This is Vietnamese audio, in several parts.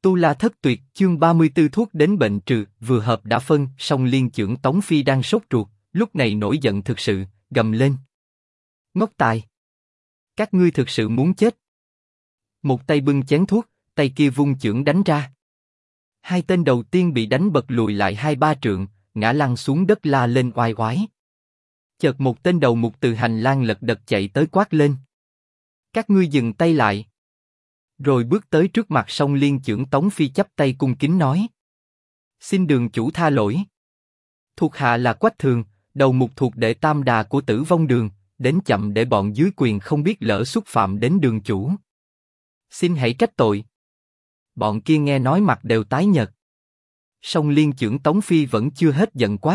Tu La Thất Tuyệt, chương 34 thuốc đến bệnh trừ, vừa hợp đã phân. Song Liên chưởng Tống Phi đang sốt ruột, lúc này nổi giận thực sự, gầm lên. Ngốc tài! Các ngươi thực sự muốn chết. Một tay bưng chén thuốc, tay kia vung chưởng đánh ra. Hai tên đầu tiên bị đánh bật lùi lại 2-3 trượng, ngã lăn xuống đất la lên oai oái. Chợt một tên đầu mục từ hành lang lật đật chạy tới quát lên. Các ngươi dừng tay lại. Rồi bước tới trước mặt Song Liên chưởng Tống Phi chắp tay cung kính nói. Xin đường chủ tha lỗi. Thuộc hạ là Quách Thường, đầu mục thuộc đệ Tam Đà của Tử Vong Đường, đến chậm để bọn dưới quyền không biết lỡ xúc phạm đến đường chủ. Xin hãy trách tội. Bọn kia nghe nói mặt đều tái nhợt. Song Liên chưởng Tống Phi vẫn chưa hết giận quát.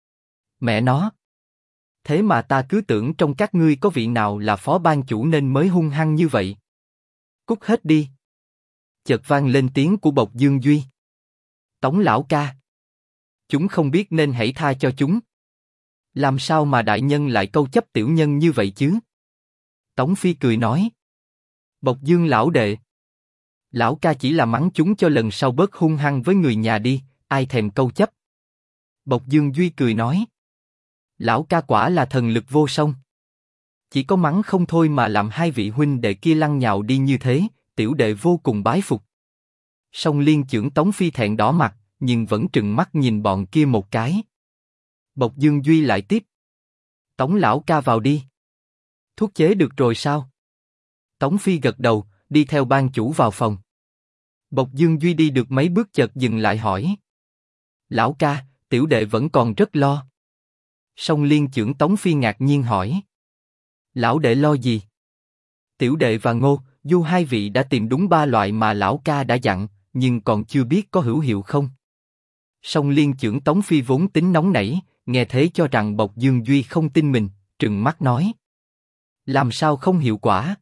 Mẹ nó! Thế mà ta cứ tưởng trong các ngươi có vị nào là phó ban chủ nên mới hung hăng như vậy. Cút hết đi! Chợt vang lên tiếng của Bộc Dương Duy. Tống lão ca! Chúng không biết nên hãy tha cho chúng. Làm sao mà đại nhân lại câu chấp tiểu nhân như vậy chứ? Tống Phi cười nói. Bộc Dương lão đệ! Lão ca chỉ là mắng chúng cho lần sau bớt hung hăng với người nhà đi, ai thèm câu chấp. Bộc Dương Duy cười nói. Lão ca quả là thần lực vô song. Chỉ có mắng không thôi mà làm hai vị huynh đệ kia lăn nhào đi như thế, tiểu đệ vô cùng bái phục. Song Liên chưởng Tống Phi thẹn đỏ mặt, nhưng vẫn trừng mắt nhìn bọn kia một cái. Bộc Dương Duy lại tiếp. Tống lão ca vào đi. Thuốc chế được rồi sao? Tống Phi gật đầu, đi theo ban chủ vào phòng. Bộc Dương Duy đi được mấy bước chợt dừng lại hỏi. Lão ca, tiểu đệ vẫn còn rất lo. Song Liên chưởng Tống Phi ngạc nhiên hỏi. Lão đệ lo gì? Tiểu đệ và Ngô, Du hai vị đã tìm đúng 3 loại mà lão ca đã dặn, nhưng còn chưa biết có hữu hiệu không. Song Liên chưởng Tống Phi vốn tính nóng nảy, nghe thế cho rằng Bộc Dương Duy không tin mình, trừng mắt nói. Làm sao không hiệu quả?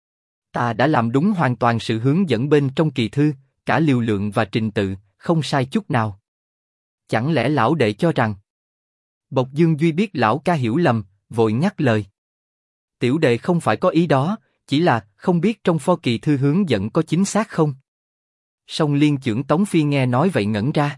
Ta đã làm đúng hoàn toàn sự hướng dẫn bên trong kỳ thư, cả liều lượng và trình tự, không sai chút nào. Chẳng lẽ lão đệ cho rằng... Bộc Dương Duy biết lão ca hiểu lầm, vội ngắt lời. Tiểu đệ không phải có ý đó, chỉ là không biết trong pho kỳ thư hướng dẫn có chính xác không. Song Liên chưởng Tống Phi nghe nói vậy ngẩn ra.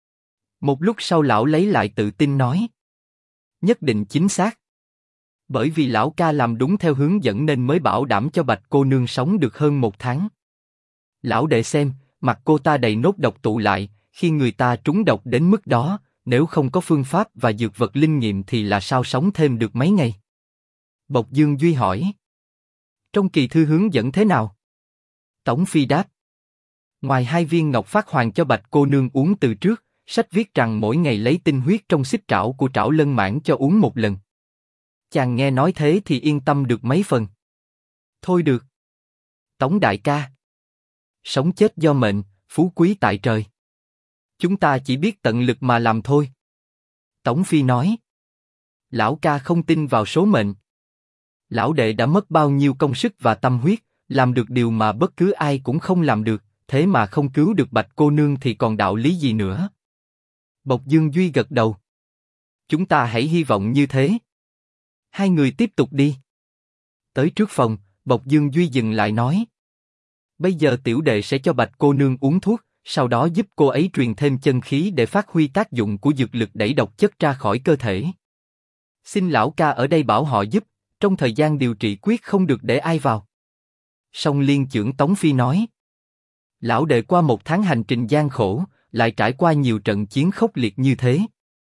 Một lúc sau lão lấy lại tự tin nói. Nhất định chính xác. Bởi vì lão ca làm đúng theo hướng dẫn nên mới bảo đảm cho Bạch cô nương sống được hơn 1 tháng. Lão đệ xem, mặt cô ta đầy nốt độc tụ lại, khi người ta trúng độc đến mức đó, nếu không có phương pháp và dược vật linh nghiệm thì là sao sống thêm được mấy ngày? Bộc Dương Duy hỏi. Trong kỳ thư hướng dẫn thế nào? Tống Phi đáp. Ngoài 2 viên ngọc phát hoàng cho Bạch cô nương uống từ trước, sách viết rằng mỗi ngày lấy tinh huyết trong xích trảo của Trảo Lân Mãn cho uống 1 lần. Chàng nghe nói thế thì yên tâm được mấy phần. Thôi được. Tống đại ca. Sống chết do mệnh, phú quý tại trời. Chúng ta chỉ biết tận lực mà làm thôi. Tống Phi nói. Lão ca không tin vào số mệnh. Lão đệ đã mất bao nhiêu công sức và tâm huyết, làm được điều mà bất cứ ai cũng không làm được, thế mà không cứu được Bạch cô nương thì còn đạo lý gì nữa? Bộc Dương Duy gật đầu. Chúng ta hãy hy vọng như thế. Hai người tiếp tục đi. Tới trước phòng, Bộc Dương Duy dừng lại nói. Bây giờ tiểu đệ sẽ cho Bạch cô nương uống thuốc, sau đó giúp cô ấy truyền thêm chân khí để phát huy tác dụng của dược lực đẩy độc chất ra khỏi cơ thể. Xin lão ca ở đây bảo họ giúp, trong thời gian điều trị quyết không được để ai vào. Song Liên chưởng Tống Phi nói. Lão đệ qua 1 tháng hành trình gian khổ, lại trải qua nhiều trận chiến khốc liệt như thế.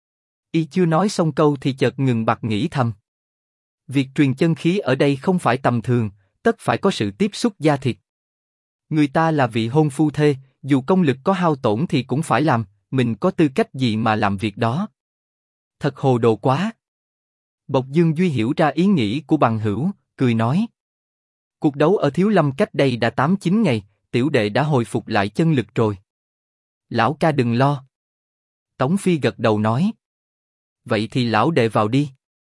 Y chưa nói xong câu thì chợt ngừng bặt nghĩ thầm. Việc truyền chân khí ở đây không phải tầm thường, tất phải có sự tiếp xúc da thịt. Người ta là vị hôn phu thê, dù công lực có hao tổn thì cũng phải làm, mình có tư cách gì mà làm việc đó? Thật hồ đồ quá. Bộc Dương Duy hiểu ra ý nghĩ của bằng hữu, cười nói. Cuộc đấu ở Thiếu Lâm cách đây đã 8-9 ngày, tiểu đệ đã hồi phục lại chân lực rồi. Lão ca đừng lo. Tống Phi gật đầu nói. Vậy thì lão đệ vào đi.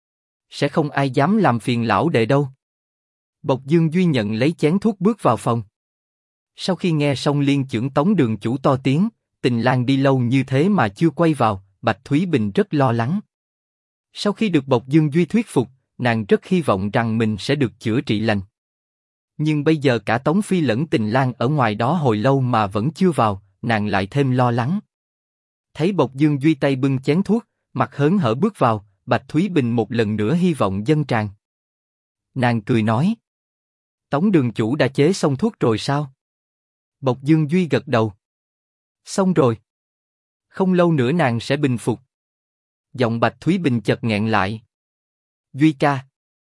Sẽ không ai dám làm phiền lão đệ đâu. Bộc Dương Duy nhận lấy chén thuốc bước vào phòng. Sau khi nghe Song Liên chưởng Tống đường chủ to tiếng, Tình Lang đi lâu như thế mà chưa quay vào, Bạch Thúy Bình rất lo lắng. Sau khi được Bộc Dương Duy thuyết phục, nàng rất hy vọng rằng mình sẽ được chữa trị lành. Nhưng bây giờ cả Tống Phi lẫn Tình Lang ở ngoài đó hồi lâu mà vẫn chưa vào, nàng lại thêm lo lắng. Thấy Bộc Dương Duy tay bưng chén thuốc, mặt hớn hở bước vào, Bạch Thúy Bình một lần nữa hy vọng dâng tràn. Nàng cười nói: Tống đường chủ đã chế xong thuốc rồi sao? Bộc Dương Duy gật đầu. Xong rồi. Không lâu nữa nàng sẽ bình phục. Giọng Bạch Thúy Bình chợt nghẹn lại. Duy ca.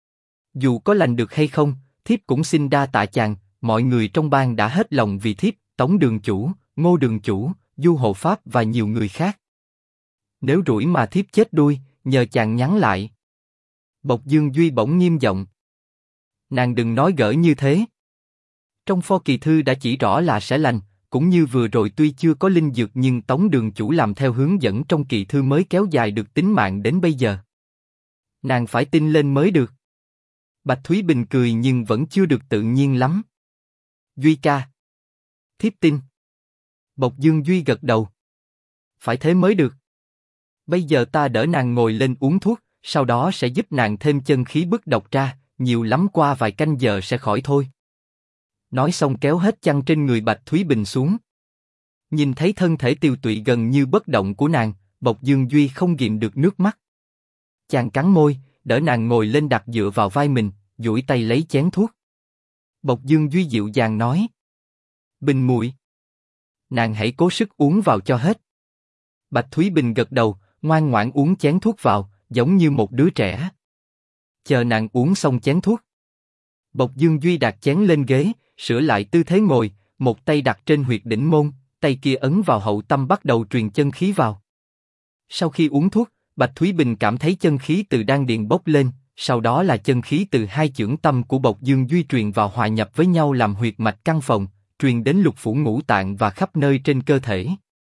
Dù có lành được hay không, thiếp cũng xin đa tạ chàng, mọi người trong bang đã hết lòng vì thiếp, Tống đường chủ, Ngô đường chủ, Du hộ pháp và nhiều người khác. Nếu rủi mà thiếp chết đuôi, nhờ chàng nhắn lại. Bộc Dương Duy bỗng nghiêm giọng. Nàng đừng nói gỡ như thế. Trong pho kỳ thư đã chỉ rõ là sẽ lành, cũng như vừa rồi tuy chưa có linh dược nhưng Tống đường chủ làm theo hướng dẫn trong kỳ thư mới kéo dài được tính mạng đến bây giờ. Nàng phải tin lên mới được. Bạch Thúy Bình cười nhưng vẫn chưa được tự nhiên lắm. Duy ca. Thiếp tin. Bộc Dương Duy gật đầu. Phải thế mới được. Bây giờ ta đỡ nàng ngồi lên uống thuốc, sau đó sẽ giúp nàng thêm chân khí bức độc ra, nhiều lắm qua vài canh giờ sẽ khỏi thôi. Nói xong kéo hết chăn trên người Bạch Thúy Bình xuống. Nhìn thấy thân thể tiều tụy gần như bất động của nàng, Bộc Dương Duy không ghìm được nước mắt. Chàng cắn môi, đỡ nàng ngồi lên đặt dựa vào vai mình, duỗi tay lấy chén thuốc. Bộc Dương Duy dịu dàng nói: Bình muội, nàng hãy cố sức uống vào cho hết. Bạch Thúy Bình gật đầu, ngoan ngoãn uống chén thuốc vào, giống như một đứa trẻ. Chờ nàng uống xong chén thuốc, Bộc Dương Duy đặt chén lên ghế, sửa lại tư thế ngồi, một tay đặt trên huyệt đỉnh môn, tay kia ấn vào hậu tâm bắt đầu truyền chân khí vào. Sau khi uống thuốc, Bạch Thúy Bình cảm thấy chân khí từ đan điền bốc lên, sau đó là chân khí từ hai chưởng tâm của Bộc Dương Duy truyền vào hòa nhập với nhau làm huyệt mạch căn phòng, truyền đến lục phủ ngũ tạng và khắp nơi trên cơ thể.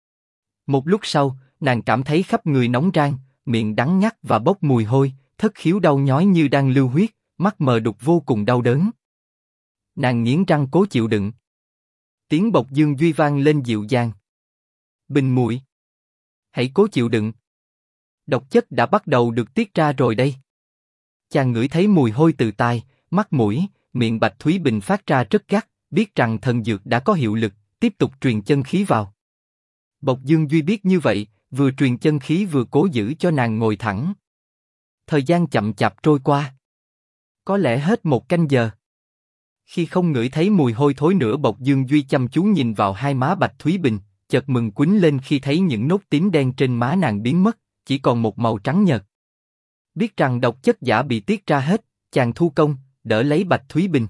Một lúc sau, nàng cảm thấy khắp người nóng rang, miệng đắng ngắt và bốc mùi hôi, thất khiếu đau nhói như đang lưu huyết, mắt mờ đục vô cùng đau đớn. Nàng nghiến răng cố chịu đựng. Tiếng Bộc Dương Duy vang lên dịu dàng. Bình muội, hãy cố chịu đựng. Độc chất đã bắt đầu được tiết ra rồi đây. Chàng ngửi thấy mùi hôi từ tai, mắt mũi, miệng Bạch Thúy Bình phát ra rất gắt, biết rằng thần dược đã có hiệu lực, tiếp tục truyền chân khí vào. Bộc Dương Duy biết như vậy, vừa truyền chân khí vừa cố giữ cho nàng ngồi thẳng. Thời gian chậm chạp trôi qua. Có lẽ hết một canh giờ. Khi không ngửi thấy mùi hôi thối nữa, Bộc Dương Duy chăm chú nhìn vào hai má Bạch Thúy Bình, chợt mừng quýnh lên khi thấy những nốt tím đen trên má nàng biến mất, chỉ còn một màu trắng nhợt. Biết rằng độc chất giả bị tiết ra hết, chàng thu công, đỡ lấy Bạch Thúy Bình.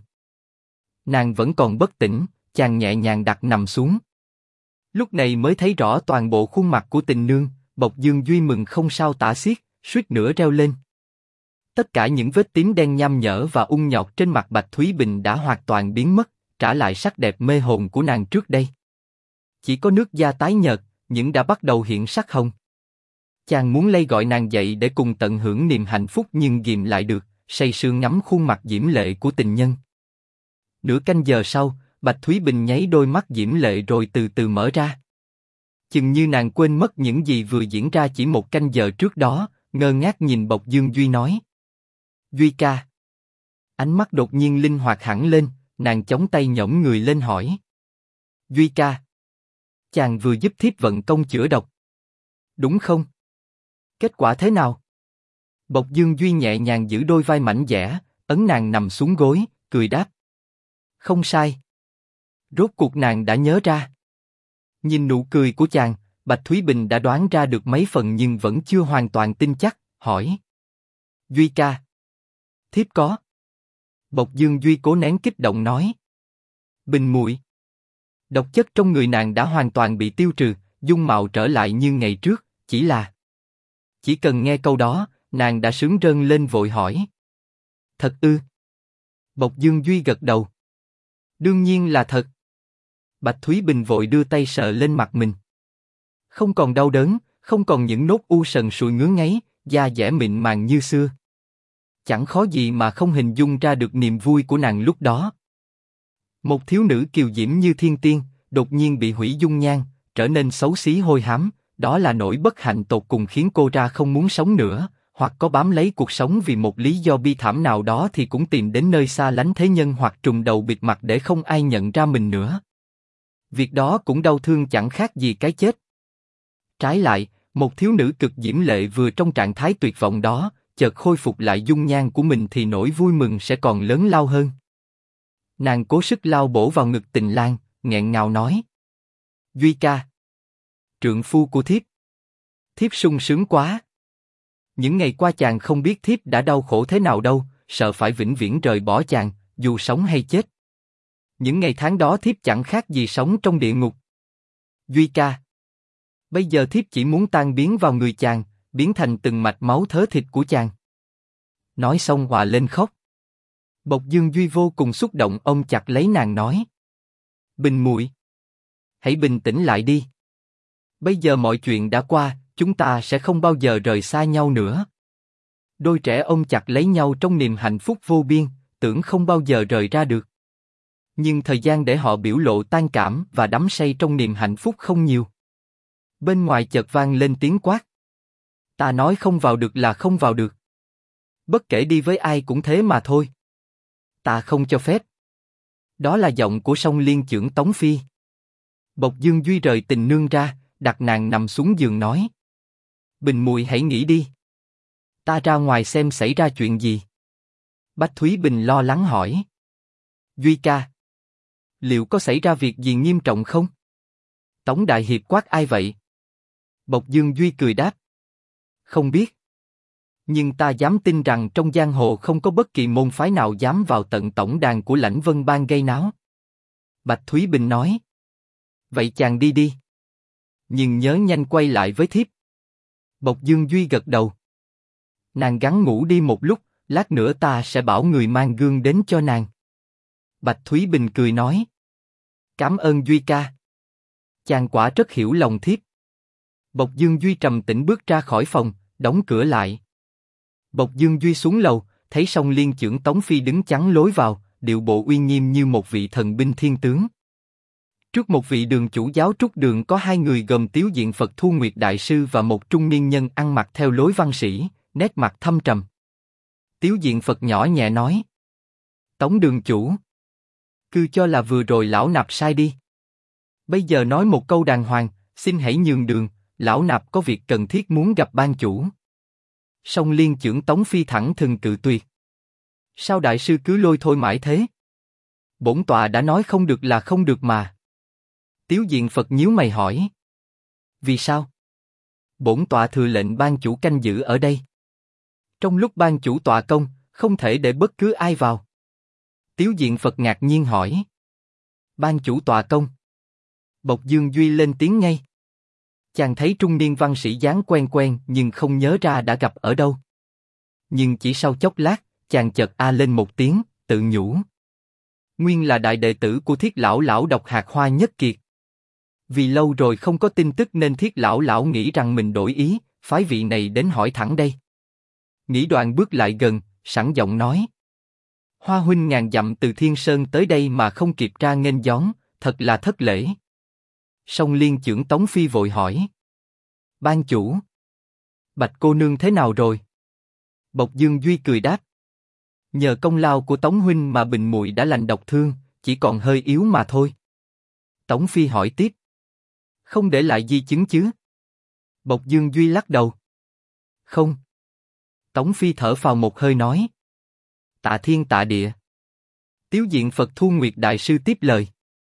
Nàng vẫn còn bất tỉnh, chàng nhẹ nhàng đặt nằm xuống. Lúc này mới thấy rõ toàn bộ khuôn mặt của tình nương, Bộc Dương Duy mừng không sao tả xiết, suýt nữa reo lên. Tất cả những vết tím đen nham nhở và ung nhọt trên mặt Bạch Thúy Bình đã hoàn toàn biến mất, trả lại sắc đẹp mê hồn của nàng trước đây. Chỉ có nước da tái nhợt, những đã bắt đầu hiện sắc hồng. Chàng muốn lay gọi nàng dậy để cùng tận hưởng niềm hạnh phúc nhưng ghìm lại được, say sưa ngắm khuôn mặt diễm lệ của tình nhân. Nửa canh giờ sau, Bạch Thúy Bình nháy đôi mắt diễm lệ rồi từ từ mở ra. Chừng như nàng quên mất những gì vừa diễn ra chỉ một canh giờ trước đó, ngơ ngác nhìn Bộc Dương Duy nói: Duy ca. Ánh mắt đột nhiên linh hoạt hẳn lên, nàng chống tay nhõm người lên hỏi: Duy ca, chàng vừa giúp thiếp vận công chữa độc, đúng không? Kết quả thế nào? Bộc Dương Duy nhẹ nhàng giữ đôi vai mảnh dẻ, ấn nàng nằm xuống gối, cười đáp: Không sai. Rốt cuộc nàng đã nhớ ra. Nhìn nụ cười của chàng, Bạch Thúy Bình đã đoán ra được mấy phần nhưng vẫn chưa hoàn toàn tin chắc, hỏi: Duy ca, thiếp có. Bộc Dương Duy cố nén kích động nói: Bình muội, độc chất trong người nàng đã hoàn toàn bị tiêu trừ, dung mạo trở lại như ngày trước, chỉ cần nghe câu đó, nàng đã sướng rơn lên vội hỏi: Thật ư? Bộc Dương Duy gật đầu: Đương nhiên là thật. Bạch Thúy Bình vội đưa tay sờ lên mặt mình. Không còn đau đớn, không còn những nốt u sần sùi ngứa ngáy, da dẻ mịn màng như xưa. Chẳng khó gì mà không hình dung ra được niềm vui của nàng lúc đó. Một thiếu nữ kiều diễm như thiên tiên, đột nhiên bị hủy dung nhan, trở nên xấu xí hôi hám, đó là nỗi bất hạnh tột cùng khiến cô ra không muốn sống nữa, hoặc có bám lấy cuộc sống vì một lý do bi thảm nào đó thì cũng tìm đến nơi xa lánh thế nhân hoặc trùm đầu bịt mặt để không ai nhận ra mình nữa. Việc đó cũng đau thương chẳng khác gì cái chết. Trái lại, một thiếu nữ cực diễm lệ vừa trong trạng thái tuyệt vọng đó, chợt khôi phục lại dung nhan của mình thì nỗi vui mừng sẽ còn lớn lao hơn. Nàng cố sức lao bổ vào ngực Tình Lang, nghẹn ngào nói: Duy ca, trượng phu của thiếp, thiếp sung sướng quá. Những ngày qua chàng không biết thiếp đã đau khổ thế nào đâu, sợ phải vĩnh viễn rời bỏ chàng, dù sống hay chết. Những ngày tháng đó thiếp chẳng khác gì sống trong địa ngục. Duy ca, bây giờ thiếp chỉ muốn tan biến vào người chàng, biến thành từng mạch máu thớ thịt của chàng. Nói xong òa lên khóc. Bộc Dương Duy vô cùng xúc động ôm chặt lấy nàng nói: Bình muội, hãy bình tĩnh lại đi. Bây giờ mọi chuyện đã qua, chúng ta sẽ không bao giờ rời xa nhau nữa. Đôi trẻ ôm chặt lấy nhau trong niềm hạnh phúc vô biên, tưởng không bao giờ rời ra được. Nhưng thời gian để họ biểu lộ tan cảm và đắm say trong niềm hạnh phúc không nhiều. Bên ngoài chợt vang lên tiếng quát: Ta nói không vào được là không vào được. Bất kể đi với ai cũng thế mà thôi. Ta không cho phép. Đó là giọng của Song Liên chưởng Tống Phi. Bộc Dương Duy rời Tình Nương ra, đặt nàng nằm xuống giường nói: Bình muội hãy nghỉ đi. Ta ra ngoài xem xảy ra chuyện gì. Bách Thúy Bình lo lắng hỏi: Duy ca, liệu có xảy ra việc gì nghiêm trọng không? Tống Đại Hiệp quát: Ai vậy? Bộc Dương Duy cười đáp: Không biết. Nhưng ta dám tin rằng trong giang hồ không có bất kỳ môn phái nào dám vào tận tổng đàn của Lãnh Vân Bang gây náo. Bạch Thúy Bình nói: Vậy chàng đi đi. Nhưng nhớ nhanh quay lại với thiếp. Bộc Dương Duy gật đầu. Nàng gắng ngủ đi một lúc, lát nữa ta sẽ bảo người mang gương đến cho nàng. Bạch Thúy Bình cười nói: Cảm ơn Duy ca. Chàng quả rất hiểu lòng thiếp. Bộc Dương Duy trầm tĩnh bước ra khỏi phòng, đóng cửa lại. Bộc Dương Duy xuống lầu, thấy Song Liên chưởng Tống Phi đứng chắn lối vào, điệu bộ uy nghiêm như một vị thần binh thiên tướng. Trước một vị đường chủ giáo trúc đường có hai người gồm Tiếu Diện Phật Thu Nguyệt Đại Sư và một trung niên nhân ăn mặc theo lối văn sĩ, nét mặt thâm trầm. Tiếu Diện Phật nhỏ nhẹ nói: Tống đường chủ, cứ cho là vừa rồi lão nạp sai đi. Bây giờ nói một câu đàng hoàng, xin hãy nhường đường, lão nạp có việc cần thiết muốn gặp ban chủ. Song Liên chưởng Tống Phi thẳng thừng cự tuyệt. Sao đại sư cứ lôi thôi mãi thế? Bổn tọa đã nói không được là không được mà. Tiếu Diện Phật nhíu mày hỏi: Vì sao? Bổn tọa thừa lệnh ban chủ canh giữ ở đây. Trong lúc ban chủ tọa công, không thể để bất cứ ai vào. Tiếu Diện Phật ngạc nhiên hỏi: Ban chủ tọa công? Bộc Dương Duy lên tiếng ngay. Chàng thấy trung niên văn sĩ dáng quen quen nhưng không nhớ ra đã gặp ở đâu. Nhưng chỉ sau chốc lát, chàng chợt a lên một tiếng, tự nhủ: Nguyên là đại đệ tử của Thiết Lão lão Độc Hạt Hoa Nhất Kiệt. Vì lâu rồi không có tin tức nên Thiết Lão lão nghĩ rằng mình đổi ý, phái vị này đến hỏi thẳng đây. Nghĩ đoạn bước lại gần, sẵn giọng nói: Hoa huynh ngàn dặm từ Thiên Sơn tới đây mà không kịp ra nghênh đón, thật là thất lễ. Song Liên chưởng Tống Phi vội hỏi: Ban chủ, Bạch cô nương thế nào rồi? Bộc Dương Duy cười đáp: Nhờ công lao của Tống huynh mà Bình muội đã lành độc thương, chỉ còn hơi yếu mà thôi. Tống Phi hỏi tiếp: Không để lại di chứng chứ? Bộc Dương Duy lắc đầu: Không. Tống Phi thở phào một hơi nói: Tạ thiên tạ địa. Tiếu Diện Phật Thu Nguyệt Đại Sư tiếp lời: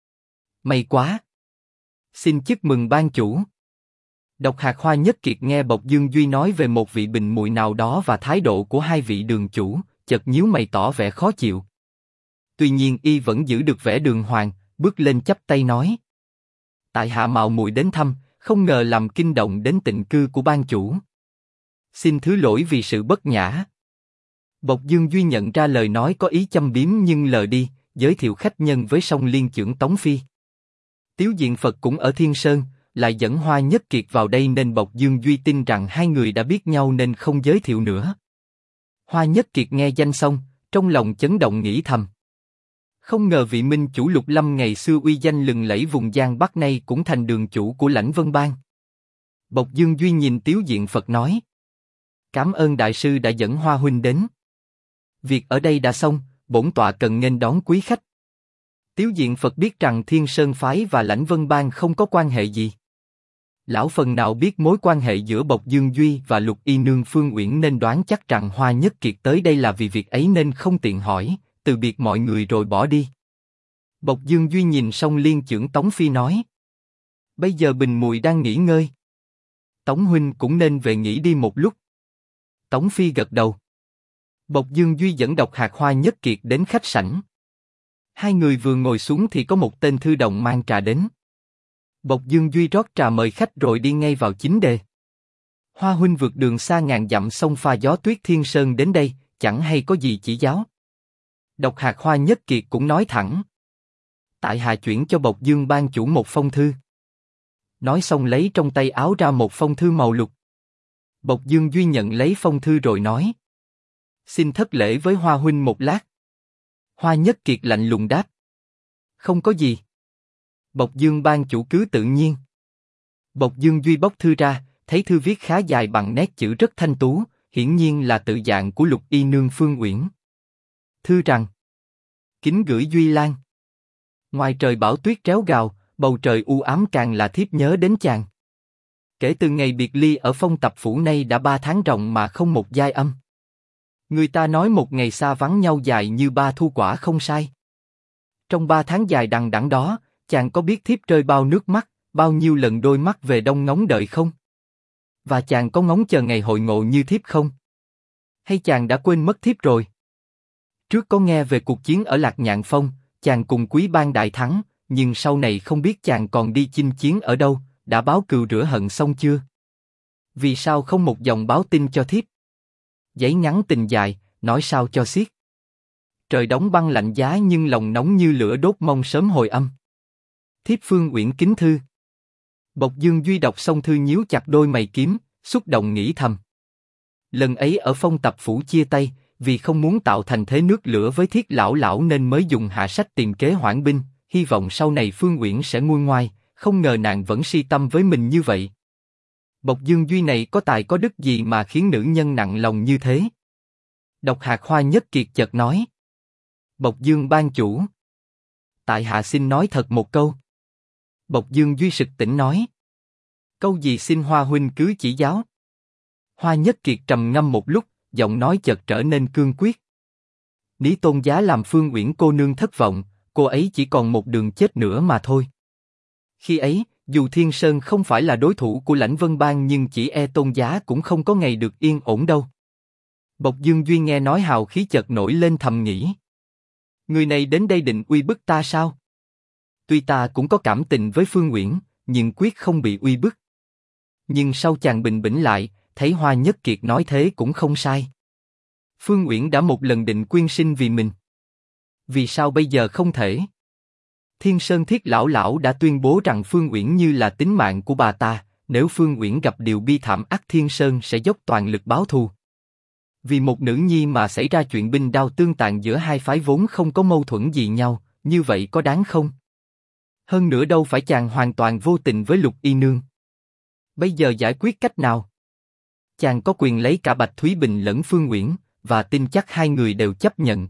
May quá. Xin chúc mừng ban chủ. Độc Hạt Hoa Nhất Kiệt nghe Bộc Dương Duy nói về một vị bình muội nào đó và thái độ của hai vị đường chủ, chợt nhíu mày tỏ vẻ khó chịu. Tuy nhiên y vẫn giữ được vẻ đường hoàng, bước lên chắp tay nói: Tại hạ mạo muội đến thăm, không ngờ làm kinh động đến tịnh cư của ban chủ. Xin thứ lỗi vì sự bất nhã. Bộc Dương Duy nhận ra lời nói có ý châm biếm nhưng lờ đi, giới thiệu khách nhân với Song Liên chưởng Tống Phi. Tiếu Diện Phật cũng ở Thiên Sơn, lại dẫn Hoa Nhất Kiệt vào đây nên Bộc Dương Duy tin rằng hai người đã biết nhau nên không giới thiệu nữa. Hoa Nhất Kiệt nghe danh xong, trong lòng chấn động nghĩ thầm: Không ngờ vị minh chủ Lục Lâm ngày xưa uy danh lừng lẫy vùng Giang Bắc nay cũng thành đường chủ của Lãnh Vân Bang. Bộc Dương Duy nhìn Tiếu Diện Phật nói: Cảm ơn đại sư đã dẫn Hoa huynh đến. Việc ở đây đã xong, bổn tọa cần nghênh đón quý khách. Tiếu Diện Phật biết rằng Thiên Sơn phái và Lãnh Vân Bang không có quan hệ gì. Lão phần nào biết mối quan hệ giữa Bộc Dương Duy và Lục Y Nương Phương Uyển nên đoán chắc rằng Hoa Nhất Kiệt tới đây là vì việc ấy nên không tiện hỏi, từ biệt mọi người rồi bỏ đi. Bộc Dương Duy nhìn xong liên chưởng Tống Phi nói: bây giờ Bình muội đang nghỉ ngơi. Tống huynh cũng nên về nghỉ đi một lúc. Tống Phi gật đầu. Bộc Dương Duy dẫn Độc Hạt Hoa Nhất Kiệt đến khách sảnh. Hai người vừa ngồi xuống thì có một tên thư đồng mang trà đến. Bộc Dương Duy rót trà mời khách rồi đi ngay vào chính đề. Hoa huynh vượt đường xa ngàn dặm sông pha gió tuyết Thiên Sơn đến đây, chẳng hay có gì chỉ giáo. Độc Hạt Hoa Nhất Kiệt cũng nói thẳng: tại hạ chuyển cho Bộc Dương ban chủ một phong thư. Nói xong lấy trong tay áo ra một phong thư màu lục. Bộc Dương Duy nhận lấy phong thư rồi nói: xin thất lễ với Hoa huynh một lát. Hoa Nhất Kiệt lạnh lùng đáp: không có gì. Bộc Dương ban chủ cứ tự nhiên. Bộc Dương Duy bóc thư ra, thấy thư viết khá dài bằng nét chữ rất thanh tú, hiển nhiên là tự dạng của Lục Y Nương Phương Uyển. Thư rằng: kính gửi Duy Lan. Ngoài trời bão tuyết réo gào, bầu trời u ám càng là thiếp nhớ đến chàng. Kể từ ngày biệt ly ở Phong Tập Phủ nay đã 3 tháng ròng mà không một giai âm. Người ta nói một ngày xa vắng nhau dài như 3 thu quả không sai. Trong 3 tháng dài đằng đẵng đó, chàng có biết thiếp rơi bao nước mắt, bao nhiêu lần đôi mắt về đông ngóng đợi không? Và chàng có ngóng chờ ngày hội ngộ như thiếp không? Hay chàng đã quên mất thiếp rồi? Trước có nghe về cuộc chiến ở Lạc Nhạn Phong, chàng cùng Quý Bang đại thắng, nhưng sau này không biết chàng còn đi chinh chiến ở đâu, đã báo cừu rửa hận xong chưa? Vì sao không một dòng báo tin cho thiếp? Giấy ngắn tình dài, nói sao cho xiết. Trời đóng băng lạnh giá nhưng lòng nóng như lửa đốt mong sớm hồi âm. Thiếp Phương Uyển kính thư. Bộc Dương Duy đọc xong thư nhíu chặt đôi mày kiếm, xúc động nghĩ thầm. Lần ấy ở Phong Tập Phủ chia tay, vì không muốn tạo thành thế nước lửa với Thiết lão lão nên mới dùng hạ sách tìm kế hoãn binh, hy vọng sau này Phương Uyển sẽ nguôi ngoai, không ngờ nàng vẫn si tâm với mình như vậy. Bộc Dương Duy này có tài có đức gì mà khiến nữ nhân nặng lòng như thế? Độc Hạt Hoa Nhất Kiệt chợt nói: Bộc Dương ban chủ, tại hạ xin nói thật một câu. Bộc Dương Duy sực tỉnh nói: câu gì xin Hoa huynh cứ chỉ giáo. Hoa Nhất Kiệt trầm ngâm một lúc, giọng nói chợt trở nên cương quyết. Ní tôn giá làm Phương Uyển cô nương thất vọng, cô ấy chỉ còn một đường chết nữa mà thôi. Khi ấy, dù Thiên Sơn không phải là đối thủ của Lãnh Vân Bang nhưng chỉ e tôn giá cũng không có ngày được yên ổn đâu. Bộc Dương Duy nghe nói hào khí chợt nổi lên thầm nghĩ. Người này đến đây định uy bức ta sao? Tuy ta cũng có cảm tình với Phương Uyển, nhưng quyết không bị uy bức. Nhưng sau chàng bình bĩnh lại, thấy Hoa Nhất Kiệt nói thế cũng không sai. Phương Uyển đã một lần định quyên sinh vì mình. Vì sao bây giờ không thể? Thiên Sơn Thiết lão lão đã tuyên bố rằng Phương Uyển như là tính mạng của bà ta, nếu Phương Uyển gặp điều bi thảm ắt Thiên Sơn sẽ dốc toàn lực báo thù. Vì một nữ nhi mà xảy ra chuyện binh đao tương tàn giữa hai phái vốn không có mâu thuẫn gì nhau, như vậy có đáng không? Hơn nữa đâu phải chàng hoàn toàn vô tình với Lục Y Nương. Bây giờ giải quyết cách nào? Chàng có quyền lấy cả Bạch Thúy Bình lẫn Phương Uyển, và tin chắc hai người đều chấp nhận.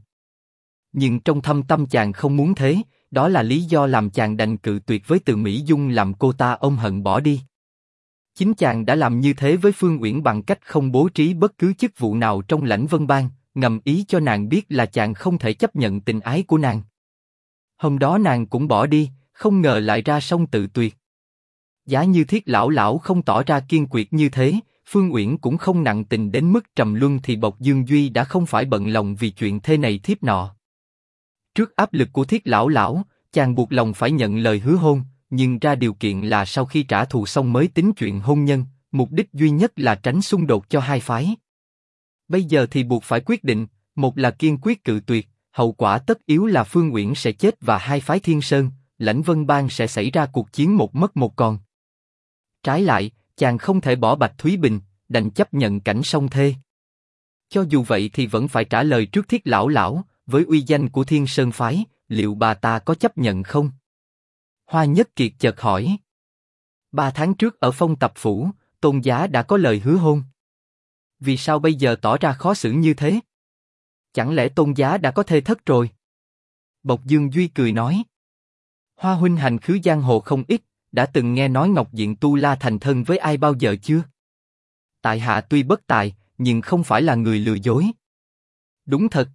Nhưng trong thâm tâm chàng không muốn thế, đó là lý do làm chàng đành cự tuyệt với Từ Mỹ Dung làm cô ta ôm hận bỏ đi. Chính chàng đã làm như thế với Phương Uyển bằng cách không bố trí bất cứ chức vụ nào trong Lãnh Vân Bang, ngầm ý cho nàng biết là chàng không thể chấp nhận tình ái của nàng. Hôm đó nàng cũng bỏ đi, không ngờ lại ra sông tự tuyệt. Giá như Thiết lão lão không tỏ ra kiên quyết như thế, Phương Uyển cũng không nặng tình đến mức trầm luân thì Bộc Dương Duy đã không phải bận lòng vì chuyện thế này thiếp nọ. Trước áp lực của Thiết lão lão, chàng buộc lòng phải nhận lời hứa hôn, nhưng ra điều kiện là sau khi trả thù xong mới tính chuyện hôn nhân, mục đích duy nhất là tránh xung đột cho hai phái. Bây giờ thì buộc phải quyết định, một là kiên quyết cự tuyệt, hậu quả tất yếu là Phương Uyển sẽ chết và hai phái Thiên Sơn, Lãnh Vân Bang sẽ xảy ra cuộc chiến một mất một còn. Trái lại, chàng không thể bỏ Bạch Thúy Bình, đành chấp nhận cảnh song thê. Cho dù vậy thì vẫn phải trả lời trước Thiết lão lão, với uy danh của Thiên Sơn phái, liệu bà ta có chấp nhận không? Hoa Nhất Kiệt chợt hỏi. 3 tháng trước ở Phong Tập Phủ, tôn giá đã có lời hứa hôn. Vì sao bây giờ tỏ ra khó xử như thế? Chẳng lẽ Tôn giá đã có thê thất rồi? Bộc Dương Duy cười nói. Hoa huynh hành khứ giang hồ không ít, đã từng nghe nói Ngọc Diện Tu La thành thân với ai bao giờ chưa? Tại hạ tuy bất tài, nhưng không phải là người lừa dối. Đúng thật.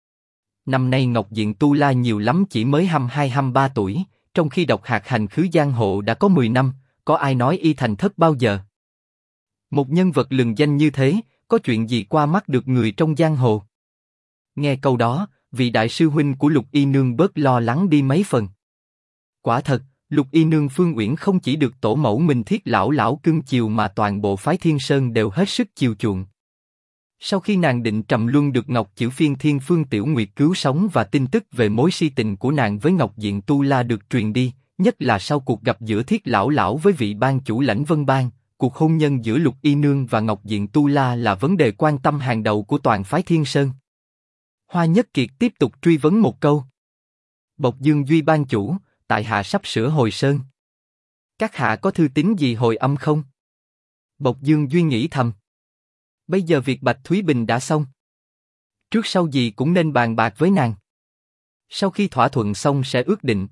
Năm nay Ngọc Diện Tu La nhiều lắm chỉ mới 22-23 tuổi, trong khi độc hạt hành khứ giang hồ đã có 10 năm, có ai nói y thành thất bao giờ? Một nhân vật lừng danh như thế, có chuyện gì qua mắt được người trong giang hồ? Nghe câu đó, vị đại sư huynh của Lục Y Nương bớt lo lắng đi mấy phần. Quả thật, Lục Y Nương Phương Uyển không chỉ được tổ mẫu mình Thiết lão lão cưng chiều mà toàn bộ phái Thiên Sơn đều hết sức chiều chuộng. Sau khi nàng Định Trầm Luân được Ngọc Chữ Phiên Thiên Phương Tiểu Nguyệt cứu sống và tin tức về mối si tình của nàng với Ngọc Diện Tu La được truyền đi, nhất là sau cuộc gặp giữa Thiết lão lão với vị ban chủ Lãnh Vân Bang, cuộc hôn nhân giữa Lục Y Nương và Ngọc Diện Tu La là vấn đề quan tâm hàng đầu của toàn phái Thiên Sơn. Hoa Nhất Kiệt tiếp tục truy vấn một câu. Bộc Dương Duy ban chủ, tại hạ sắp sửa hồi sơn. Các hạ có thư tín gì hồi âm không? Bộc Dương Duy nghĩ thầm. Bây giờ việc Bạch Thúy Bình đã xong. Trước sau gì cũng nên bàn bạc với nàng. Sau khi thỏa thuận xong sẽ ước định.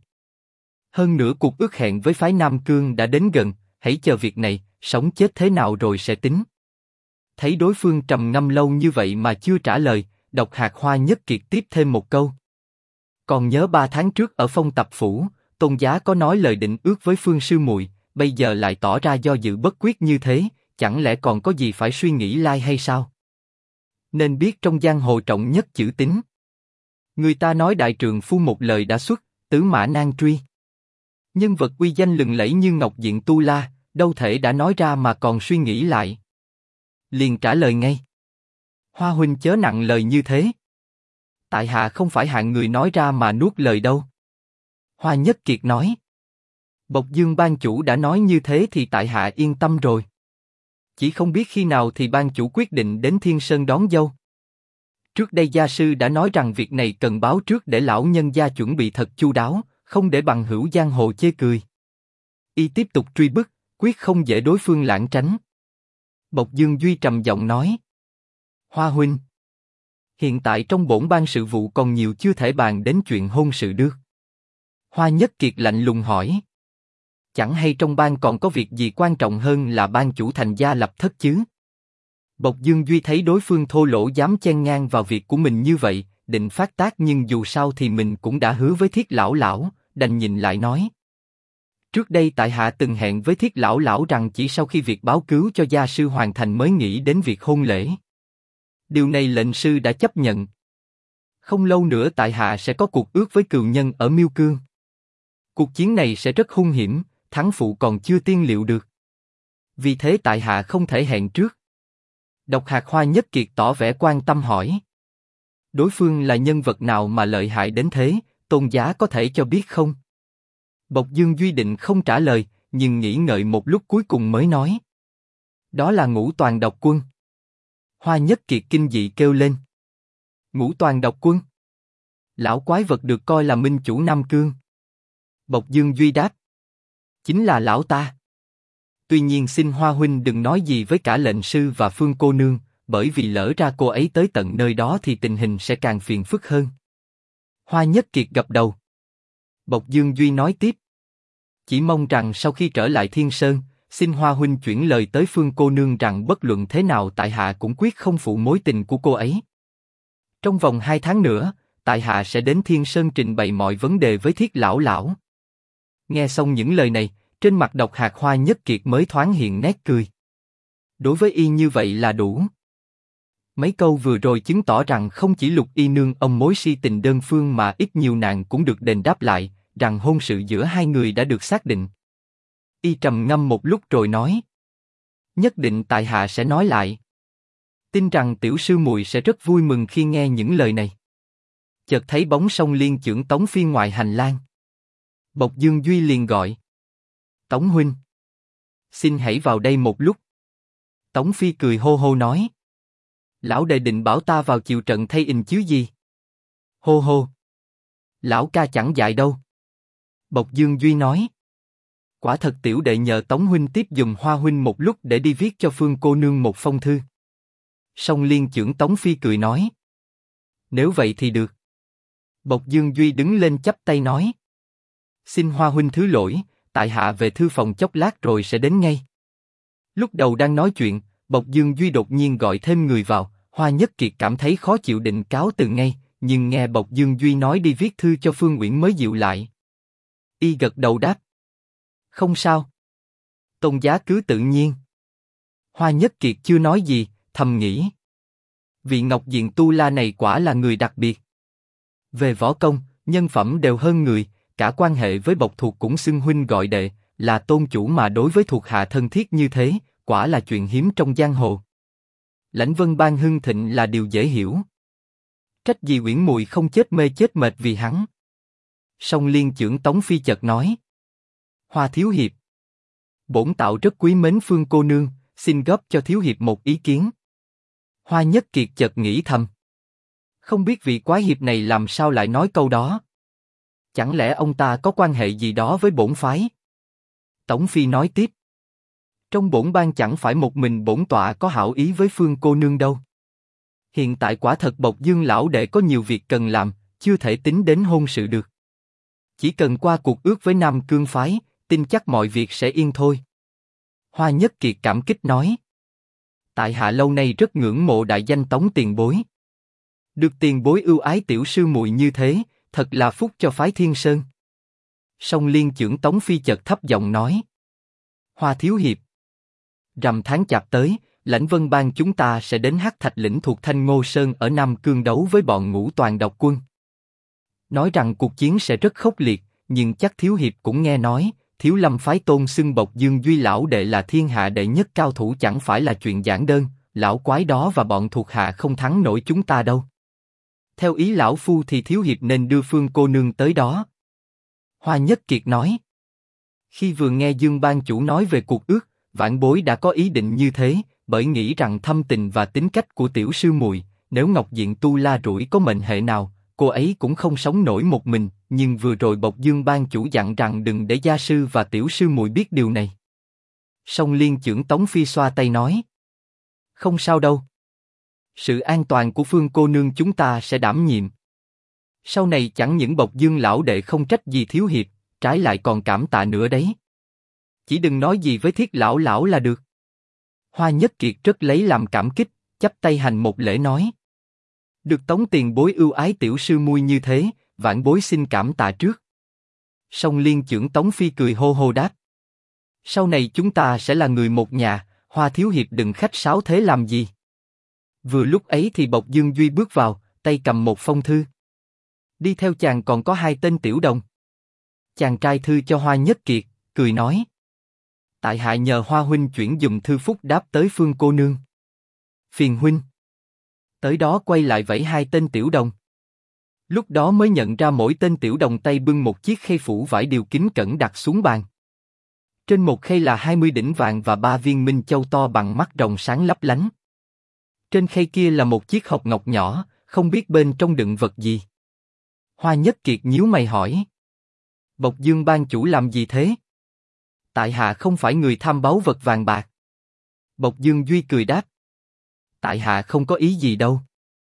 Hơn nữa cuộc ước hẹn với phái Nam Cương đã đến gần, hãy chờ việc này, sống chết thế nào rồi sẽ tính. Thấy đối phương trầm ngâm lâu như vậy mà chưa trả lời, Độc Hạt Hoa Nhất Kiệt tiếp thêm một câu. Còn nhớ 3 tháng trước ở Phong Tập Phủ, Tôn giá có nói lời định ước với Phương sư muội, bây giờ lại tỏ ra do dự bất quyết như thế, chẳng lẽ còn có gì phải suy nghĩ lai hay sao? Nên biết trong giang hồ trọng nhất chữ tín. Người ta nói đại trượng phu một lời đã xuất, tứ mã nan truy. Nhân vật uy danh lừng lẫy như Ngọc Diện Tu La, đâu thể đã nói ra mà còn suy nghĩ lại. Liền trả lời ngay. Hoa huynh chớ nặng lời như thế. Tại hạ không phải hạng người nói ra mà nuốt lời đâu. Hoa Nhất Kiệt nói. Bộc Dương ban chủ đã nói như thế thì tại hạ yên tâm rồi. Chỉ không biết khi nào thì ban chủ quyết định đến Thiên Sơn đón dâu. Trước đây gia sư đã nói rằng việc này cần báo trước để lão nhân gia chuẩn bị thật chu đáo, không để bằng hữu giang hồ chê cười. Y tiếp tục truy bức, quyết không dễ đối phương lảng tránh. Bộc Dương Duy trầm giọng nói. Hoa huynh, hiện tại trong bổn ban sự vụ còn nhiều chưa thể bàn đến chuyện hôn sự được. Hoa Nhất Kiệt lạnh lùng hỏi. Chẳng hay trong ban còn có việc gì quan trọng hơn là ban chủ thành gia lập thất chứ? Bộc Dương Duy thấy đối phương thô lỗ dám chen ngang vào việc của mình như vậy, định phát tác nhưng dù sao thì mình cũng đã hứa với Thiết lão lão, đành nhìn lại nói. Trước đây tại hạ từng hẹn với Thiết lão lão rằng chỉ sau khi việc báo cứu cho gia sư hoàn thành mới nghĩ đến việc hôn lễ. Điều này lệnh sư đã chấp nhận. Không lâu nữa tại hạ sẽ có cuộc ước với cừu nhân ở Miêu Cương. Cuộc chiến này sẽ rất hung hiểm, thắng phụ còn chưa tiên liệu được. Vì thế tại hạ không thể hẹn trước. Độc Hạt Hoa Nhất Kiệt tỏ vẻ quan tâm hỏi. Đối phương là nhân vật nào mà lợi hại đến thế, Tôn giá có thể cho biết không? Bộc Dương Duy định không trả lời, nhưng nghĩ ngợi một lúc cuối cùng mới nói. Đó là Ngũ Toàn Độc Quân. Hoa Nhất Kiệt kinh dị kêu lên. Ngũ Toàn Độc Quân? Lão quái vật được coi là minh chủ Nam Cương. Bộc Dương Duy đáp. Chính là lão ta. Tuy nhiên xin Hoa huynh đừng nói gì với cả lệnh sư và Phương cô nương, bởi vì lỡ ra cô ấy tới tận nơi đó thì tình hình sẽ càng phiền phức hơn. Hoa Nhất Kiệt gật đầu. Bộc Dương Duy nói tiếp. Chỉ mong rằng sau khi trở lại Thiên Sơn, xin Hoa huynh chuyển lời tới Phương cô nương rằng bất luận thế nào tại hạ cũng quyết không phụ mối tình của cô ấy. Trong vòng 2 tháng nữa, tại hạ sẽ đến Thiên Sơn trình bày mọi vấn đề với Thiết lão lão. Nghe xong những lời này, trên mặt Độc Hạt Hoa Nhất Kiệt mới thoáng hiện nét cười. Đối với y như vậy là đủ. Mấy câu vừa rồi chứng tỏ rằng không chỉ Lục Y Nương ông mối si tình đơn phương mà ít nhiều nàng cũng được đền đáp lại, rằng hôn sự giữa hai người đã được xác định. Y trầm ngâm một lúc rồi nói. Nhất định tại hạ sẽ nói lại. Tin rằng tiểu sư muội sẽ rất vui mừng khi nghe những lời này. Chợt thấy bóng Song Liên chưởng Tống Phi ngoài hành lang. Bộc Dương Duy liền gọi. Tống huynh, xin hãy vào đây một lúc. Tống Phi cười hô hô nói. Lão đệ định bảo ta vào chiều trận thay ình chứ gì? Hô hô. Lão ca chẳng dạy đâu. Bộc Dương Duy nói. Quả thật tiểu đệ nhờ Tống huynh tiếp giùm Hoa huynh một lúc để đi viết cho Phương cô nương một phong thư. Song Liên Chưởng Tống Phi cười nói. Nếu vậy thì được. Bộc Dương Duy đứng lên chắp tay nói. Xin Hoa huynh thứ lỗi, tại hạ về thư phòng chốc lát rồi sẽ đến ngay. Lúc đầu đang nói chuyện, Bộc Dương Duy đột nhiên gọi thêm người vào, Hoa Nhất Kiệt cảm thấy khó chịu định cáo từ ngay, nhưng nghe Bộc Dương Duy nói đi viết thư cho Phương Uyển mới dịu lại. Y gật đầu đáp. Không sao. Tôn giá cứ tự nhiên. Hoa Nhất Kiệt chưa nói gì, thầm nghĩ. Vị Ngọc Diện Tu La này quả là người đặc biệt. Về võ công, nhân phẩm đều hơn người, cả quan hệ với bộc thuộc cũng xưng huynh gọi đệ, là tôn chủ mà đối với thuộc hạ thân thiết như thế, quả là chuyện hiếm trong giang hồ. Lãnh Vân Bang hưng thịnh là điều dễ hiểu. Trách gì Uyển Mùi không chết mê chết mệt vì hắn. Song Liên Chưởng Tống Phi chợt nói. Hoa thiếu hiệp. Bổn tạo rất quý mến Phương cô nương, xin góp cho thiếu hiệp một ý kiến. Hoa Nhất Kiệt chợt nghĩ thầm. Không biết vị quái hiệp này làm sao lại nói câu đó. Chẳng lẽ ông ta có quan hệ gì đó với bổn phái? Tống Phi nói tiếp. Trong bổn bang chẳng phải một mình bổn tọa có hảo ý với Phương cô nương đâu. Hiện tại quả thật Bộc Dương lão đệ có nhiều việc cần làm, chưa thể tính đến hôn sự được. Chỉ cần qua cuộc ước với Nam Cương phái, tin chắc mọi việc sẽ yên thôi. Hoa Nhất Kiệt cảm kích nói. Tại hạ lâu nay rất ngưỡng mộ đại danh Tống tiền bối. Được tiền bối ưu ái tiểu sư muội như thế, thật là phúc cho phái Thiên Sơn. Song Liên Chưởng Tống Phi chợt thấp giọng nói. Hoa thiếu hiệp. Rằm tháng chạp tới, Lãnh Vân Bang chúng ta sẽ đến Hắc Thạch lĩnh thuộc Thanh Ngô Sơn ở Nam Cương đấu với bọn Ngũ Toàn độc quân. Nói rằng cuộc chiến sẽ rất khốc liệt, nhưng chắc thiếu hiệp cũng nghe nói, Thiếu Lâm phái tôn xưng Bộc Dương Duy lão đệ là thiên hạ đệ nhất cao thủ chẳng phải là chuyện giản đơn, lão quái đó và bọn thuộc hạ không thắng nổi chúng ta đâu. Theo ý lão phu thì thiếu hiệp nên đưa Phương cô nương tới đó. Hoa Nhất Kiệt nói. Khi vừa nghe Dương Ban chủ nói về cuộc ước, vãn bối đã có ý định như thế, bởi nghĩ rằng thâm tình và tính cách của tiểu sư muội, nếu Ngọc Diện Tu La rủi có mệnh hệ nào, cô ấy cũng không sống nổi một mình. Nhưng vừa rồi Bộc Dương Ban chủ dặn rằng đừng để gia sư và tiểu sư muội biết điều này. Song Liên Chưởng Tống Phi xoa tay nói. Không sao đâu. Sự an toàn của Phương cô nương chúng ta sẽ đảm nhiệm. Sau này chẳng những Bộc Dương lão đệ không trách gì thiếu hiệp, trái lại còn cảm tạ nữa đấy. Chỉ đừng nói gì với Thiết lão lão là được. Hoa Nhất Kiệt rất lấy làm cảm kích, chắp tay hành một lễ nói. Được Tống tiền bối ưu ái tiểu sư muội như thế, vãn bối xin cảm tạ trước. Song Liên Chưởng Tống Phi cười hô hô đáp. Sau này chúng ta sẽ là người một nhà, Hoa thiếu hiệp đừng khách sáo thế làm gì. Vừa lúc ấy thì Bộc Dương Duy bước vào, tay cầm một phong thư. Đi theo chàng còn có 2 tên tiểu đồng. Chàng trai thư cho Hoa Nhất Kiệt, cười nói. Tại hạ nhờ Hoa huynh chuyển dùm thư phúc đáp tới Phương cô nương. Phiền huynh. Tới đó quay lại vẫy 2 tên tiểu đồng. Lúc đó mới nhận ra mỗi tên tiểu đồng tay bưng một chiếc khay phủ vải điều kính cẩn đặt xuống bàn. Trên một khay là 20 đỉnh vàng và 3 viên minh châu to bằng mắt rồng sáng lấp lánh. Trên khay kia là một chiếc hộp ngọc nhỏ, không biết bên trong đựng vật gì. Hoa Nhất Kiệt nhíu mày hỏi. Bộc Dương Ban chủ làm gì thế? Tại hạ không phải người tham báu vật vàng bạc. Bộc Dương Duy cười đáp. Tại hạ không có ý gì đâu.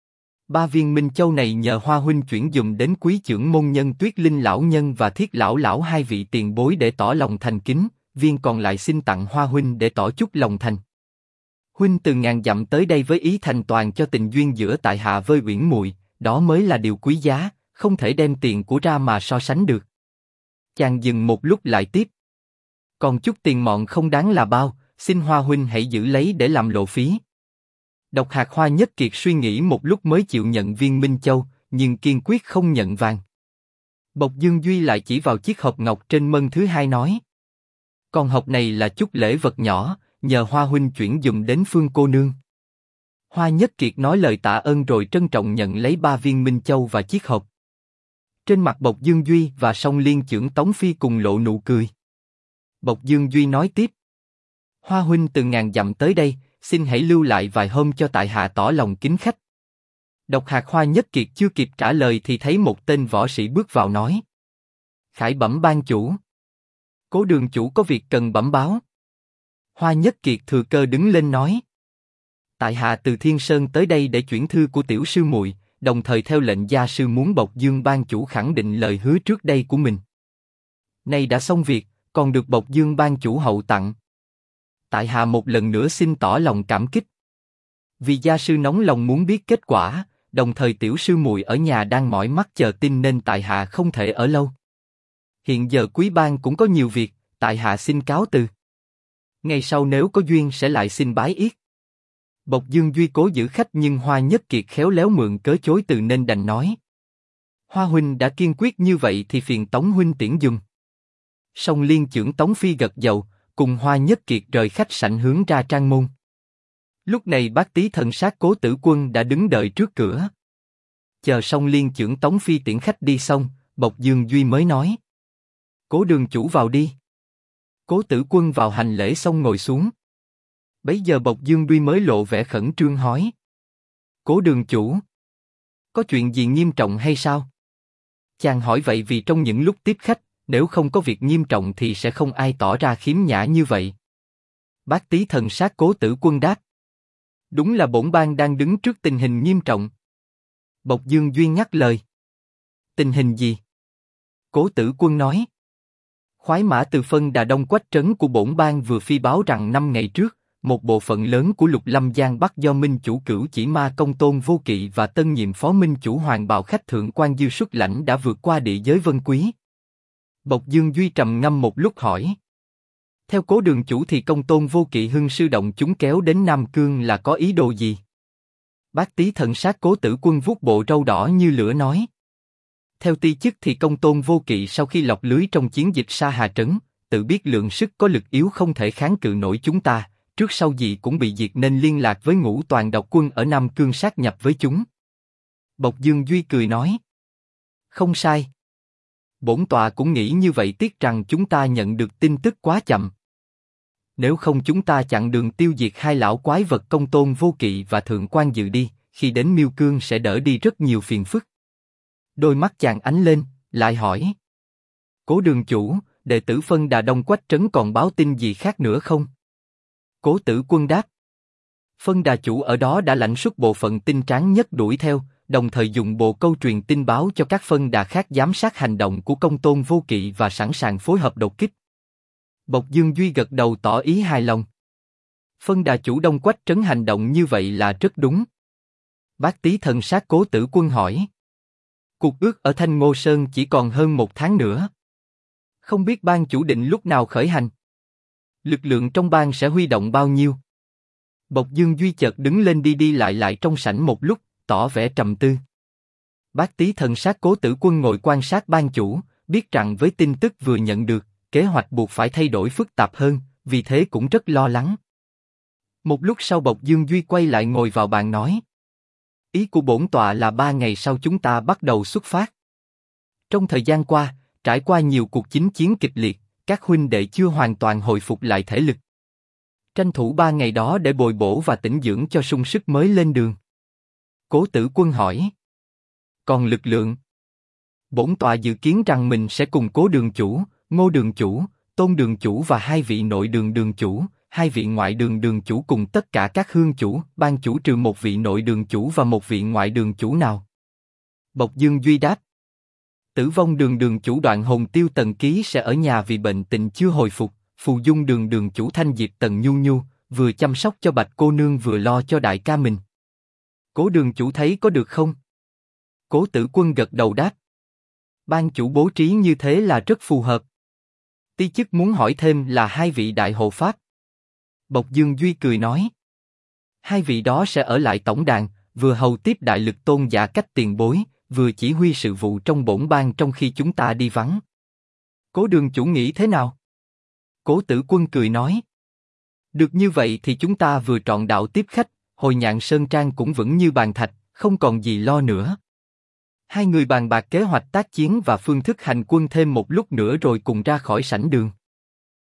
3 viên minh châu này nhờ Hoa huynh chuyển dùm đến quý chưởng môn nhân Tuyết Linh lão nhân và Thiết lão lão 2 vị tiền bối để tỏ lòng thành kính, viên còn lại xin tặng Hoa huynh để tỏ chút lòng thành. Huynh từ ngàn dặm tới đây với ý thành toàn cho tình duyên giữa tại hạ với Uyển muội, đó mới là điều quý giá, không thể đem tiền của ra mà so sánh được. Chàng dừng một lúc lại tiếp. Còn chút tiền mọn không đáng là bao, xin Hoa huynh hãy giữ lấy để làm lộ phí. Độc Hạt Hoa Nhất Kiệt suy nghĩ một lúc mới chịu nhận viên minh châu, nhưng kiên quyết không nhận vàng. Bộc Dương Duy lại chỉ vào chiếc hộp ngọc trên mân thứ 2 nói. Còn hộp này là chút lễ vật nhỏ, nhờ Hoa huynh chuyển dùm đến Phương cô nương. Hoa Nhất Kiệt nói lời tạ ơn rồi trân trọng nhận lấy 3 viên minh châu và chiếc hộp. Trên mặt Bộc Dương Duy và Song Liên Chưởng Tống Phi cùng lộ nụ cười. Bộc Dương Duy nói tiếp. Hoa huynh từ ngàn dặm tới đây, xin hãy lưu lại vài hôm cho tại hạ tỏ lòng kính khách. Độc Hạt Hoa Nhất Kiệt chưa kịp trả lời thì thấy một tên võ sĩ bước vào nói. Khải bẩm ban chủ. Cố đường chủ có việc cần bẩm báo. Hoa Nhất Kiệt thừa cơ đứng lên nói. Tại hạ từ Thiên Sơn tới đây để chuyển thư của tiểu sư muội, đồng thời theo lệnh gia sư muốn Bộc Dương ban chủ khẳng định lời hứa trước đây của mình. Nay đã xong việc, còn được Bộc Dương ban chủ hậu tặng. Tại hạ một lần nữa xin tỏ lòng cảm kích. Vì gia sư nóng lòng muốn biết kết quả, đồng thời tiểu sư muội ở nhà đang mỏi mắt chờ tin nên tại hạ không thể ở lâu. Hiện giờ quý ban cũng có nhiều việc, tại hạ xin cáo từ. Ngày sau nếu có duyên sẽ lại xin bái yết. Bộc Dương Duy cố giữ khách nhưng Hoa Nhất Kiệt khéo léo mượn cớ chối từ nên đành nói. Hoa huynh đã kiên quyết như vậy thì phiền Tống huynh tiễn dùng. Song Liên trưởng Tống Phi gật đầu, cùng Hoa Nhất Kiệt rời khách sạn hướng ra trang môn. Lúc này bác tý thần sát Cố Tử Quân đã đứng đợi trước cửa. Chờ Song Liên trưởng Tống Phi tiễn khách đi xong, Bộc Dương Duy mới nói. Cố đường chủ vào đi. Cố Tử Quân vào hành lễ xong ngồi xuống. Bấy giờ Bộc Dương Duy mới lộ vẻ khẩn trương hỏi. Cố đường chủ, có chuyện gì nghiêm trọng hay sao? Chàng hỏi vậy vì trong những lúc tiếp khách, nếu không có việc nghiêm trọng thì sẽ không ai tỏ ra khiếm nhã như vậy. Bác tý thần sát Cố Tử Quân đáp. Đúng là bổn bang đang đứng trước tình hình nghiêm trọng. Bộc Dương Duy nhắc lời. Tình hình gì? Cố Tử Quân nói. Khoái mã từ phân Đà Đông Quách trấn của bổn bang vừa phi báo rằng 5 ngày trước, một bộ phận lớn của Lục Lâm Giang Bắc do Minh chủ Cửu Chỉ Ma Công Tôn Vô Kỵ và tân nhiệm phó Minh chủ Hoàng Bào Khách Thượng Quan Dư xuất lãnh đã vượt qua địa giới Vân Quý. Bộc Dương Duy trầm ngâm một lúc hỏi. Theo Cố đường chủ thì Công Tôn Vô Kỵ hưng sư động chúng kéo đến Nam Cương là có ý đồ gì? Bác tý thần sát Cố Tử Quân vuốt bộ râu đỏ như lửa nói. Theo ti chức thì Công Tôn Vô Kỵ sau khi lọc lưới trong chiến dịch Sa Hà Trấn, tự biết lượng sức có lực yếu không thể kháng cự nổi chúng ta, trước sau gì cũng bị diệt nên liên lạc với Ngũ Toàn độc quân ở Nam Cương sát nhập với chúng. Bộc Dương Duy cười nói. Không sai. Bổn tọa cũng nghĩ như vậy, tiếc rằng chúng ta nhận được tin tức quá chậm. Nếu không chúng ta chặn đường tiêu diệt hai lão quái vật Công Tôn Vô Kỵ và Thượng Quan Dự đi, khi đến Miêu Cương sẽ đỡ đi rất nhiều phiền phức. Đôi mắt chàng ánh lên, lại hỏi. Cố đường chủ, đệ tử phân Đà Đông Quách trấn còn báo tin gì khác nữa không? Cố Tử Quân đáp. Phân Đà chủ ở đó đã lãnh xuất bộ phận tinh tráng nhất đuổi theo, đồng thời dùng bộ câu truyền tin báo cho các phân đà khác giám sát hành động của Công Tôn Vô Kỵ và sẵn sàng phối hợp đột kích. Bộc Dương Duy gật đầu tỏ ý hài lòng. Phân đà chủ Đông Quách trấn hành động như vậy là rất đúng. Bác tý thần sát Cố Tử Quân hỏi. Cuộc ước ở Thanh Ngô Sơn chỉ còn hơn 1 tháng nữa. Không biết ban chủ định lúc nào khởi hành? Lực lượng trong bang sẽ huy động bao nhiêu? Bộc Dương Duy chợt đứng lên đi đi lại trong sảnh một lúc, tỏ vẻ trầm tư. Bác tý thần sát Cố Tử Quân ngồi quan sát ban chủ, biết rằng với tin tức vừa nhận được, kế hoạch buộc phải thay đổi phức tạp hơn, vì thế cũng rất lo lắng. Một lúc sau Bộc Dương Duy quay lại ngồi vào bàn nói. Ý của bổn tọa là 3 ngày sau chúng ta bắt đầu xuất phát. Trong thời gian qua, trải qua nhiều cuộc chinh chiến kịch liệt, các huynh đệ chưa hoàn toàn hồi phục lại thể lực. Tranh thủ 3 ngày đó để bồi bổ và tĩnh dưỡng cho sung sức mới lên đường. Cố Tử Quân hỏi. Còn lực lượng? Bổn tọa dự kiến rằng mình sẽ cùng Cố đường chủ, Ngô đường chủ, Tôn đường chủ và 2 vị nội đường đường chủ, 2 vị ngoại đường đường chủ cùng tất cả các hương chủ, ban chủ trừ 1 vị nội đường chủ và 1 vị ngoại đường chủ nào? Bộc Dương Duy đáp. Tử Vong đường đường chủ Đoạn Hồn Tiêu Tần Ký sẽ ở nhà vì bệnh tình chưa hồi phục, Phù Dung đường đường chủ Thanh Diệp Tần Nhu Nhu, vừa chăm sóc cho Bạch cô nương vừa lo cho đại ca mình. Cố đường chủ thấy có được không? Cố Tử Quân gật đầu đáp. Ban chủ bố trí như thế là rất phù hợp. Ti chức muốn hỏi thêm là 2 vị đại hộ pháp. Bộc Dương Duy cười nói. 2 vị đó sẽ ở lại tổng đàn, vừa hầu tiếp đại lực tôn giả cách tiền bối, vừa chỉ huy sự vụ trong bổn bang trong khi chúng ta đi vắng. Cố đường chủ nghĩ thế nào? Cố Tử Quân cười nói. Được như vậy thì chúng ta vừa trọn đạo tiếp khách, hồi Nhạn Sơn Trang cũng vững như bàn thạch, không còn gì lo nữa. 2 người bàn bạc kế hoạch tác chiến và phương thức hành quân thêm một lúc nữa rồi cùng ra khỏi sảnh đường.